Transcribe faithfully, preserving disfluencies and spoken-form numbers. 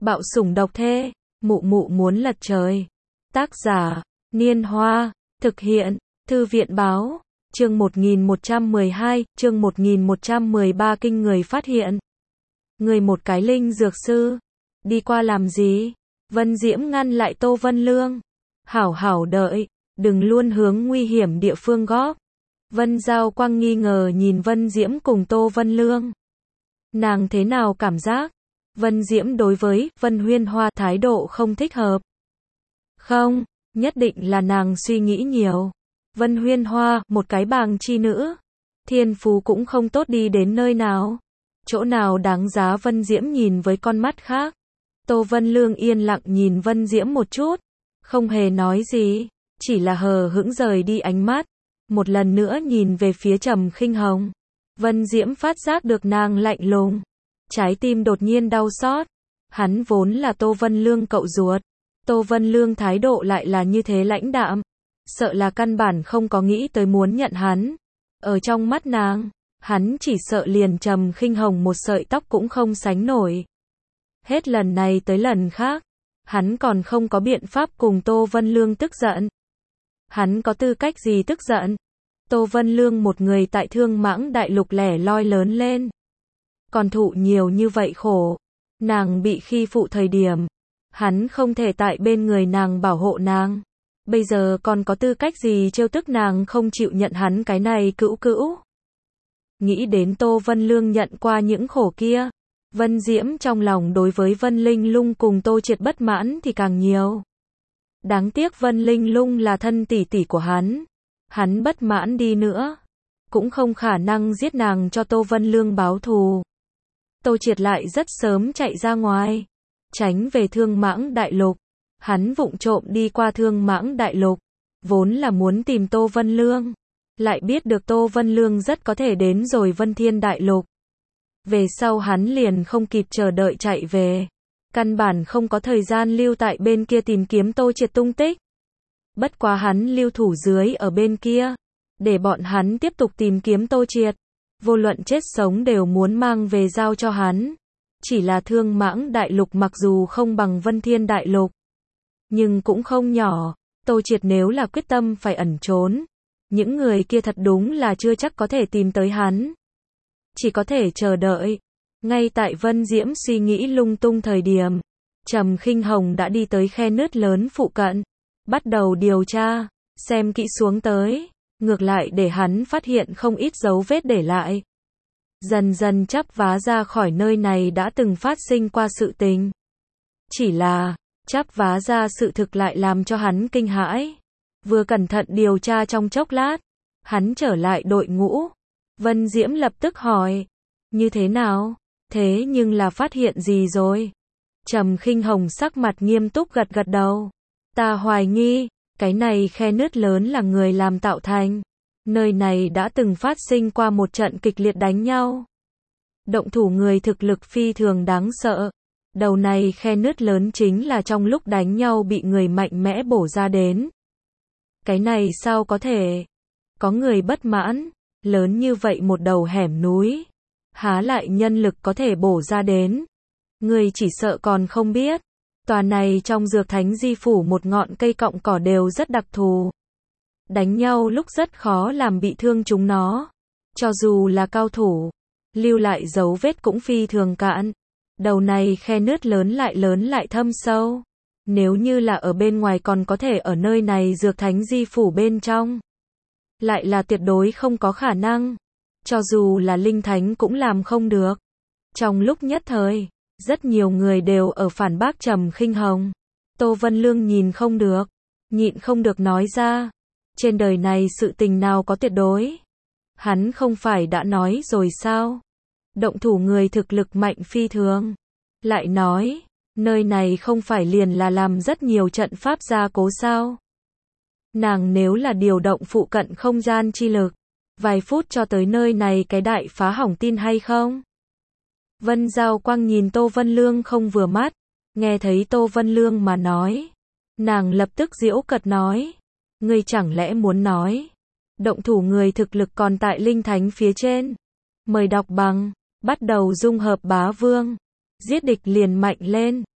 Bạo sủng độc thê, mụ mụ muốn lật trời. Tác giả, Niên Hoa, thực hiện, Thư viện báo, chương một nghìn một trăm mười hai, chương một nghìn một trăm mười ba kinh người phát hiện. Người một cái linh dược sư, đi qua làm gì? Vân Diễm ngăn lại Tô Vân Lương. Hảo hảo đợi, đừng luôn hướng nguy hiểm địa phương góp. Vân Giao Quang nghi ngờ nhìn Vân Diễm cùng Tô Vân Lương. Nàng thế nào cảm giác? Vân Diễm đối với Vân Huyên Hoa thái độ không thích hợp. Không, nhất định là nàng suy nghĩ nhiều. Vân Huyên Hoa, một cái bàng chi nữ. Thiên phú cũng không tốt đi đến nơi nào. Chỗ nào đáng giá Vân Diễm nhìn với con mắt khác. Tô Vân Lương yên lặng nhìn Vân Diễm một chút. Không hề nói gì. Chỉ là hờ hững rời đi ánh mắt. Một lần nữa nhìn về phía Trầm Khinh Hồng. Vân Diễm phát giác được nàng lạnh lùng. Trái tim đột nhiên đau xót. Hắn vốn là Tô Vân Lương cậu ruột. Tô Vân Lương thái độ lại là như thế lãnh đạm. Sợ là căn bản không có nghĩ tới muốn nhận hắn. Ở trong mắt nàng, hắn chỉ sợ liền Trầm Khinh Hồng một sợi tóc cũng không sánh nổi. Hết lần này tới lần khác, hắn còn không có biện pháp cùng Tô Vân Lương tức giận. Hắn có tư cách gì tức giận? Tô Vân Lương một người tại Thương Mãng Đại Lục lẻ loi lớn lên. Còn thụ nhiều như vậy khổ. Nàng bị khi phụ thời điểm. Hắn không thể tại bên người nàng bảo hộ nàng. Bây giờ còn có tư cách gì trêu tức nàng không chịu nhận hắn cái này cữu cữu. Nghĩ đến Tô Vân Lương nhận qua những khổ kia. Vân Diễm trong lòng đối với Vân Linh Lung cùng Tô Triệt bất mãn thì càng nhiều. Đáng tiếc Vân Linh Lung là thân tỷ tỷ của hắn. Hắn bất mãn đi nữa. Cũng không khả năng giết nàng cho Tô Vân Lương báo thù. Tô Triệt lại rất sớm chạy ra ngoài. Tránh về Thương Mãng Đại Lục. Hắn vụng trộm đi qua Thương Mãng Đại Lục. Vốn là muốn tìm Tô Vân Lương. Lại biết được Tô Vân Lương rất có thể đến rồi Vân Thiên Đại Lục. Về sau hắn liền không kịp chờ đợi chạy về. Căn bản không có thời gian lưu tại bên kia tìm kiếm Tô Triệt tung tích. Bất quá hắn lưu thủ dưới ở bên kia. Để bọn hắn tiếp tục tìm kiếm Tô Triệt. Vô luận chết sống đều muốn mang về giao cho hắn. Chỉ là Thương Mãng Đại Lục mặc dù không bằng Vân Thiên Đại Lục. Nhưng cũng không nhỏ. Tô Triệt nếu là quyết tâm phải ẩn trốn. Những người kia thật đúng là chưa chắc có thể tìm tới hắn. Chỉ có thể chờ đợi. Ngay tại Vân Diễm suy nghĩ lung tung thời điểm. Trầm Khinh Hồng đã đi tới khe nứt lớn phụ cận. Bắt đầu điều tra. Xem kỹ xuống tới. Ngược lại để hắn phát hiện không ít dấu vết để lại. Dần dần chắp vá ra khỏi nơi này đã từng phát sinh qua sự tình. Chỉ là, chắp vá ra sự thực lại làm cho hắn kinh hãi. Vừa cẩn thận điều tra trong chốc lát, hắn trở lại đội ngũ. Vân Diễm lập tức hỏi, như thế nào? Thế nhưng là phát hiện gì rồi? Trầm Khinh Hồng sắc mặt nghiêm túc gật gật đầu. Ta hoài nghi, cái này khe nứt lớn là người làm tạo thành. Nơi này đã từng phát sinh qua một trận kịch liệt đánh nhau. Động thủ người thực lực phi thường đáng sợ. Đầu này khe nứt lớn chính là trong lúc đánh nhau bị người mạnh mẽ bổ ra đến. Cái này sao có thể? Có người bất mãn. Lớn như vậy một đầu hẻm núi. Há lại nhân lực có thể bổ ra đến. Người chỉ sợ còn không biết. Tòa này trong dược thánh di phủ một ngọn cây cọng cỏ đều rất đặc thù. Đánh nhau lúc rất khó làm bị thương chúng nó. Cho dù là cao thủ, lưu lại dấu vết cũng phi thường cạn. Đầu này khe nứt lớn lại lớn lại thâm sâu. Nếu như là ở bên ngoài còn có thể ở nơi này dược thánh di phủ bên trong. Lại là tuyệt đối không có khả năng. Cho dù là linh thánh cũng làm không được. Trong lúc nhất thời, rất nhiều người đều ở phản bác Trầm Khinh Hồng. Tô Vân Lương nhìn không được, nhịn không được nói ra. Trên đời này sự tình nào có tuyệt đối? Hắn không phải đã nói rồi sao? Động thủ người thực lực mạnh phi thường. Lại nói, nơi này không phải liền là làm rất nhiều trận pháp gia cố sao? Nàng nếu là điều động phụ cận không gian chi lực, vài phút cho tới nơi này cái đại phá hỏng tin hay không? Vân Giao Quang nhìn Tô Vân Lương không vừa mắt, nghe thấy Tô Vân Lương mà nói. Nàng lập tức giễu cợt nói. Ngươi chẳng lẽ muốn nói, động thủ người thực lực còn tại linh thánh phía trên. Mời đọc bằng, bắt đầu dung hợp bá vương. Giết địch liền mạnh lên.